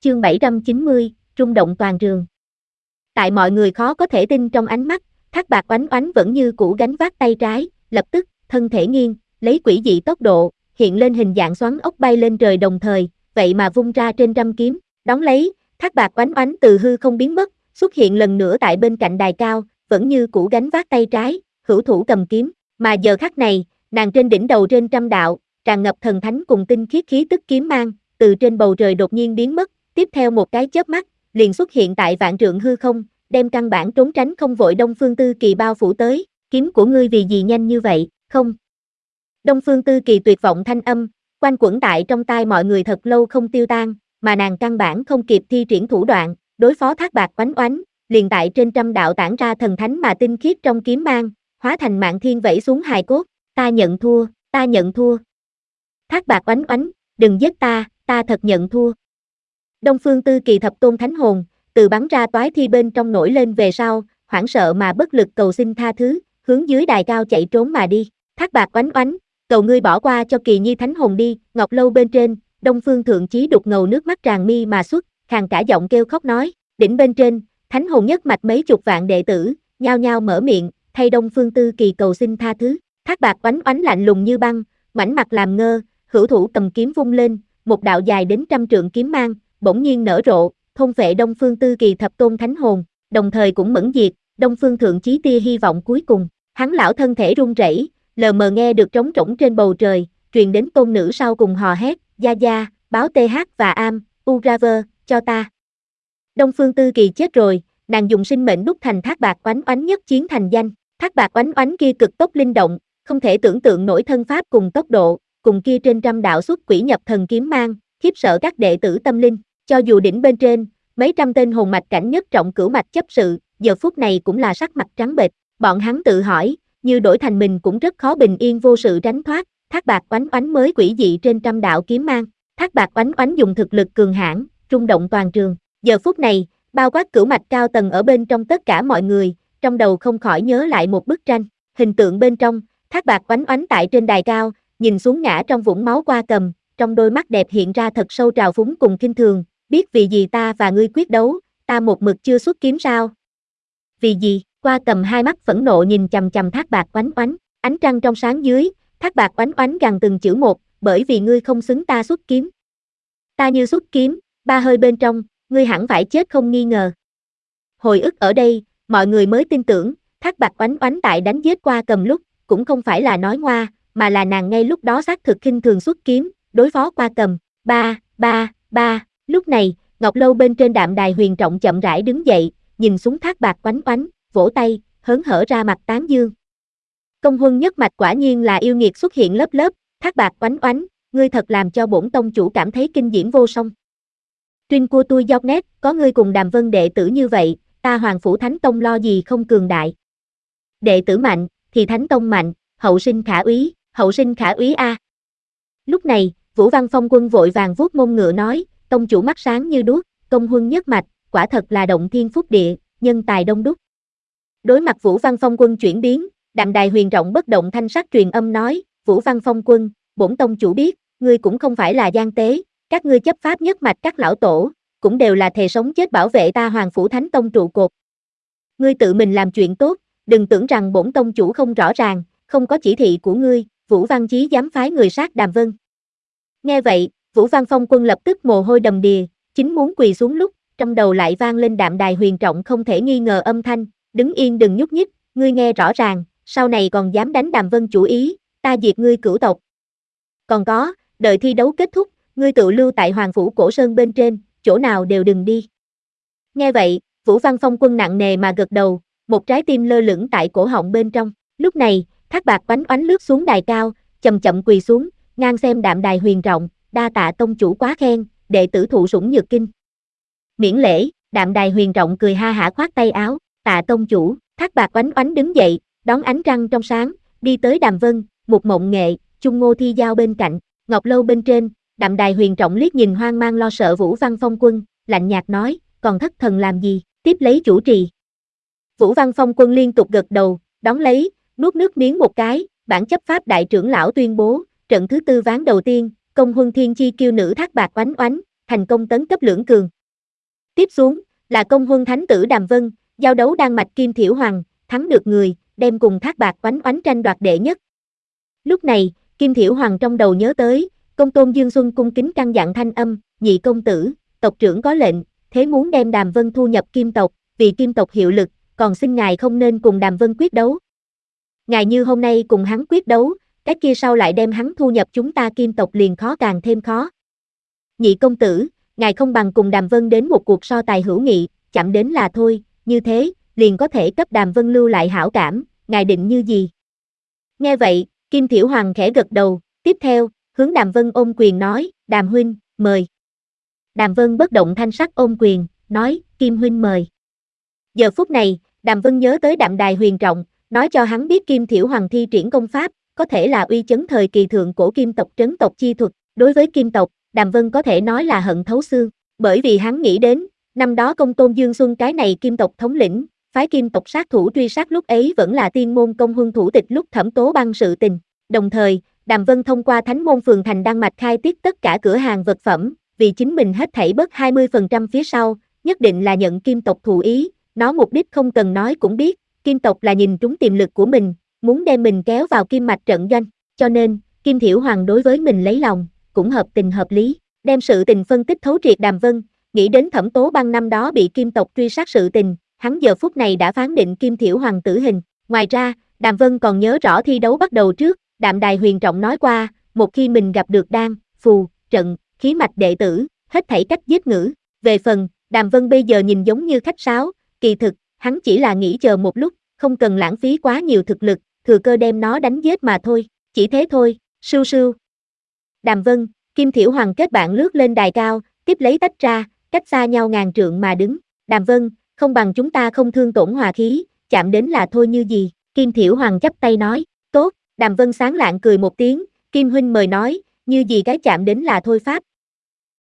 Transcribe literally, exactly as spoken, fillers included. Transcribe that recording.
chương bảy trăm chín mươi, rung động toàn trường. Tại mọi người khó có thể tin trong ánh mắt, Thác Bạt Oánh Oánh vẫn như cũ gánh vác tay trái, lập tức, thân thể nghiêng, lấy quỷ dị tốc độ, hiện lên hình dạng xoắn ốc bay lên trời đồng thời, vậy mà vung ra trên trăm kiếm, đón lấy, Thác Bạt Oánh Oánh từ hư không biến mất, xuất hiện lần nữa tại bên cạnh đài cao, vẫn như cũ gánh vác tay trái, hữu thủ cầm kiếm, mà giờ khắc này, nàng trên đỉnh đầu trên trăm đạo, tràn ngập thần thánh cùng tinh khiết khí tức kiếm mang, từ trên bầu trời đột nhiên biến mất, tiếp theo một cái chớp mắt, liền xuất hiện tại vạn trượng hư không, đem căn bản trốn tránh không vội Đông Phương Tư Kỳ bao phủ tới, kiếm của ngươi vì gì nhanh như vậy, không? Đông Phương Tư Kỳ tuyệt vọng thanh âm, quanh quẩn tại trong tai mọi người thật lâu không tiêu tan, mà nàng căn bản không kịp thi triển thủ đoạn, đối phó Thác Bạt Oánh Oánh, liền tại trên trăm đạo tản ra thần thánh mà tinh khiết trong kiếm mang, hóa thành Mạn Thiên vẫy xuống hài cốt, ta nhận thua, ta nhận thua. Thác Bạt Oánh Oánh, đừng giết ta, ta thật nhận thua. Đông Phương Tư Kỳ thập tôn thánh hồn, từ bắn ra toái thi bên trong nổi lên về sau, hoảng sợ mà bất lực cầu xin tha thứ, hướng dưới đài cao chạy trốn mà đi. Thác Bạt Oánh Oánh, cầu ngươi bỏ qua cho Kỳ Nhi thánh hồn đi. Ngọc lâu bên trên, Đông Phương Thượng Chí đục ngầu nước mắt tràn mi mà xuất, khàn cả giọng kêu khóc nói, đỉnh bên trên, thánh hồn nhất mạch mấy chục vạn đệ tử, nhao nhao mở miệng, thay Đông Phương Tư Kỳ cầu xin tha thứ. Thác Bạt Oánh Oánh lạnh lùng như băng, ngoảnh mặt làm ngơ, hữu thủ cầm kiếm vung lên, một đạo dài đến trăm trượng kiếm mang, bỗng nhiên nở rộ, thôn phệ Đông Phương Tư Kỳ thập tôn thánh hồn, đồng thời cũng mẫn diệt, Đông Phương Thượng Chí tia hy vọng cuối cùng. Hắn lão thân thể run rẩy, lờ mờ nghe được trống trũng trên bầu trời, truyền đến tôn nữ sau cùng hò hét, gia gia, báo th và am, Uraver, cho ta. Đông Phương Tư Kỳ chết rồi, nàng dùng sinh mệnh đúc thành Thác Bạt Oánh Oánh nhất chiến thành danh, Thác Bạt Oánh Oánh kia cực tốc linh động, không thể tưởng tượng nổi thân pháp cùng tốc độ, cùng kia trên trăm đạo xuất quỷ nhập thần kiếm mang, khiếp sợ các đệ tử tâm linh, cho dù đỉnh bên trên, mấy trăm tên hồn mạch cảnh nhất trọng cửu mạch chấp sự, giờ phút này cũng là sắc mặt trắng bệch, bọn hắn tự hỏi, như đổi thành mình cũng rất khó bình yên vô sự tránh thoát, Thác Bạt Oánh Oánh mới quỷ dị trên trăm đạo kiếm mang, Thác Bạt Oánh Oánh dùng thực lực cường hãn, rung động toàn trường, giờ phút này, bao quát cửu mạch cao tầng ở bên trong tất cả mọi người, trong đầu không khỏi nhớ lại một bức tranh, hình tượng bên trong, Thác Bạt Oánh Oánh tại trên đài cao, nhìn xuống ngã trong vũng máu qua cầm, trong đôi mắt đẹp hiện ra thật sâu trào phúng cùng khinh thường, biết vì gì ta và ngươi quyết đấu, ta một mực chưa xuất kiếm sao? Vì gì? Qua cầm hai mắt phẫn nộ nhìn chằm chằm Thác Bạt Oánh Oánh, ánh trăng trong sáng dưới, Thác Bạt Oánh Oánh gằn từng chữ một, bởi vì ngươi không xứng ta xuất kiếm. Ta như xuất kiếm, ba hơi bên trong, ngươi hẳn phải chết không nghi ngờ. Hồi ức ở đây, mọi người mới tin tưởng, Thác Bạt Oánh Oánh tại đánh giết Qua cầm lúc, cũng không phải là nói ngoa, mà là nàng ngay lúc đó xác thực khinh thường xuất kiếm, đối phó Qua cầm. Ba, ba, ba, lúc này, Ngọc lâu bên trên đạm đài Huyền Trọng chậm rãi đứng dậy, nhìn xuống Thác Bạt Oánh Oánh, vỗ tay, hớn hở ra mặt tán dương. Công huân nhất mạch quả nhiên là yêu nghiệt xuất hiện lớp lớp, Thác Bạt Oánh Oánh, ngươi thật làm cho bổn tông chủ cảm thấy kinh diễm vô song. Trinh của tôi dọc nét, có ngươi cùng Đàm Vân đệ tử như vậy, ta Hoàng Phủ Thánh Tông lo gì không cường đại. Đệ tử mạnh, thì Thánh Tông mạnh, hậu sinh khả úy, hậu sinh khả úy a. Lúc này, Vũ Văn Phong Quân vội vàng vuốt mông ngựa nói, tông chủ mắt sáng như đuốc, công huân nhất mạch, quả thật là động thiên phúc địa, nhân tài đông đúc. Đối mặt Vũ Văn Phong Quân chuyển biến, đạm đài Huyền Trọng bất động thanh sắc truyền âm nói, Vũ Văn Phong Quân, bổn tông chủ biết, ngươi cũng không phải là gian tế, các ngươi chấp pháp nhất mạch các lão tổ, cũng đều là thề sống chết bảo vệ ta Hoàng Phủ Thánh Tông trụ cột. Ngươi tự mình làm chuyện tốt, đừng tưởng rằng bổn tông chủ không rõ ràng, không có chỉ thị của ngươi, Vũ Văn Chí dám phái người sát Đàm Vân. Nghe vậy, Vũ Văn Phong Quân lập tức mồ hôi đầm đìa, chính muốn quỳ xuống lúc, trong đầu lại vang lên đạm đài Huyền Trọng không thể nghi ngờ âm thanh, đứng yên đừng nhúc nhích, ngươi nghe rõ ràng, sau này còn dám đánh Đàm Vân chủ ý, ta diệt ngươi cửu tộc. Còn có, đợi thi đấu kết thúc, ngươi tự lưu tại Hoàng Phủ Cổ Sơn bên trên, chỗ nào đều đừng đi. Nghe vậy, Vũ Văn Phong Quân nặng nề mà gật đầu, một trái tim lơ lửng tại cổ họng bên trong, lúc này, Thác Bạt Oánh Oánh lướt xuống đài cao, chậm chậm quỳ xuống, ngang xem đạm đài Huyền Trọng, đa tạ tông chủ quá khen, đệ tử thụ sủng nhược kinh. Miễn lễ, đạm đài Huyền Trọng cười ha hả khoát tay áo, tạ tông chủ. Thác Bạt Oánh Oánh đứng dậy, đón ánh trăng trong sáng, đi tới Đàm Vân, Mục Mộng Nghệ, Chung Ngô Thi Giao bên cạnh, Ngọc lâu bên trên, đạm đài Huyền Trọng liếc nhìn hoang mang lo sợ Vũ Văn Phong Quân, lạnh nhạt nói, còn thất thần làm gì, tiếp lấy chủ trì. Vũ Văn Phong Quân liên tục gật đầu, đón lấy, nuốt nước miếng một cái, bản chấp pháp đại trưởng lão tuyên bố, trận thứ tư ván đầu tiên, công huân thiên chi kiêu nữ Thác Bạt Oánh Oánh, thành công tấn cấp lưỡng cường. Tiếp xuống, là công huân thánh tử Đàm Vân, giao đấu đan mạch Kim Thiểu Hoàng, thắng được người, đem cùng Thác Bạt Oánh Oánh tranh đoạt đệ nhất. Lúc này, Kim Thiểu Hoàng trong đầu nhớ tới, công tôn Dương Xuân cung kính căn dặn thanh âm, nhị công tử, tộc trưởng có lệnh, thế muốn đem Đàm Vân thu nhập Kim tộc, vì Kim tộc hiệu lực, còn xin ngài không nên cùng Đàm Vân quyết đấu. Ngài như hôm nay cùng hắn quyết đấu, cái kia sau lại đem hắn thu nhập chúng ta Kim tộc liền khó càng thêm khó. Nhị công tử, ngài không bằng cùng Đàm Vân đến một cuộc so tài hữu nghị, chậm đến là thôi, như thế, liền có thể cấp Đàm Vân lưu lại hảo cảm, ngài định như gì? Nghe vậy, Kim Thiểu Hoàng khẽ gật đầu, tiếp theo, hướng Đàm Vân ôm quyền nói, Đàm huynh, mời. Đàm Vân bất động thanh sắc ôm quyền, nói, Kim huynh mời. Giờ phút này, Đàm Vân nhớ tới Đạm Đài Huyền Trọng, nói cho hắn biết Kim Thiểu Hoàng thi triển công pháp, có thể là uy chấn thời kỳ thượng cổ Kim tộc trấn tộc chi thuật, đối với Kim tộc, Đàm Vân có thể nói là hận thấu xương, bởi vì hắn nghĩ đến, năm đó công tôn Dương Xuân cái này Kim tộc thống lĩnh, phái Kim tộc sát thủ truy sát lúc ấy vẫn là tiên môn công huân thủ tịch lúc Thẩm Tố Băng sự tình, đồng thời, Đàm Vân thông qua Thánh môn phường thành đan mạch khai tiết tất cả cửa hàng vật phẩm, vì chính mình hết thảy bớt hai mươi phần trăm phía sau, nhất định là nhận Kim tộc thụ ý, nó mục đích không cần nói cũng biết, Kim tộc là nhìn trúng tiềm lực của mình, muốn đem mình kéo vào Kim mạch trận doanh, cho nên, Kim Thiểu Hoàng đối với mình lấy lòng, cũng hợp tình hợp lý, đem sự tình phân tích thấu triệt. Đàm Vân, nghĩ đến Thẩm Tố Băng năm đó bị Kim tộc truy sát sự tình, hắn giờ phút này đã phán định Kim Thiểu Hoàng tử hình, ngoài ra, Đàm Vân còn nhớ rõ thi đấu bắt đầu trước, Đạm Đài Huyền Trọng nói qua, một khi mình gặp được đan, phù, trận, khí mạch đệ tử, hết thảy cách giết ngữ, về phần, Đàm Vân bây giờ nhìn giống như khách sáo, kỳ thực, hắn chỉ là nghĩ chờ một lúc, không cần lãng phí quá nhiều thực lực, thừa cơ đem nó đánh giết mà thôi, chỉ thế thôi, sưu sưu. Đàm Vân, Kim Thiểu Hoàng kết bạn lướt lên đài cao, tiếp lấy tách ra, cách xa nhau ngàn trượng mà đứng, Đàm Vân, không bằng chúng ta không thương tổn hòa khí, chạm đến là thôi như gì, Kim Thiểu Hoàng chắp tay nói, tốt, Đàm Vân sáng lạng cười một tiếng, Kim huynh mời nói, như gì cái chạm đến là thôi pháp,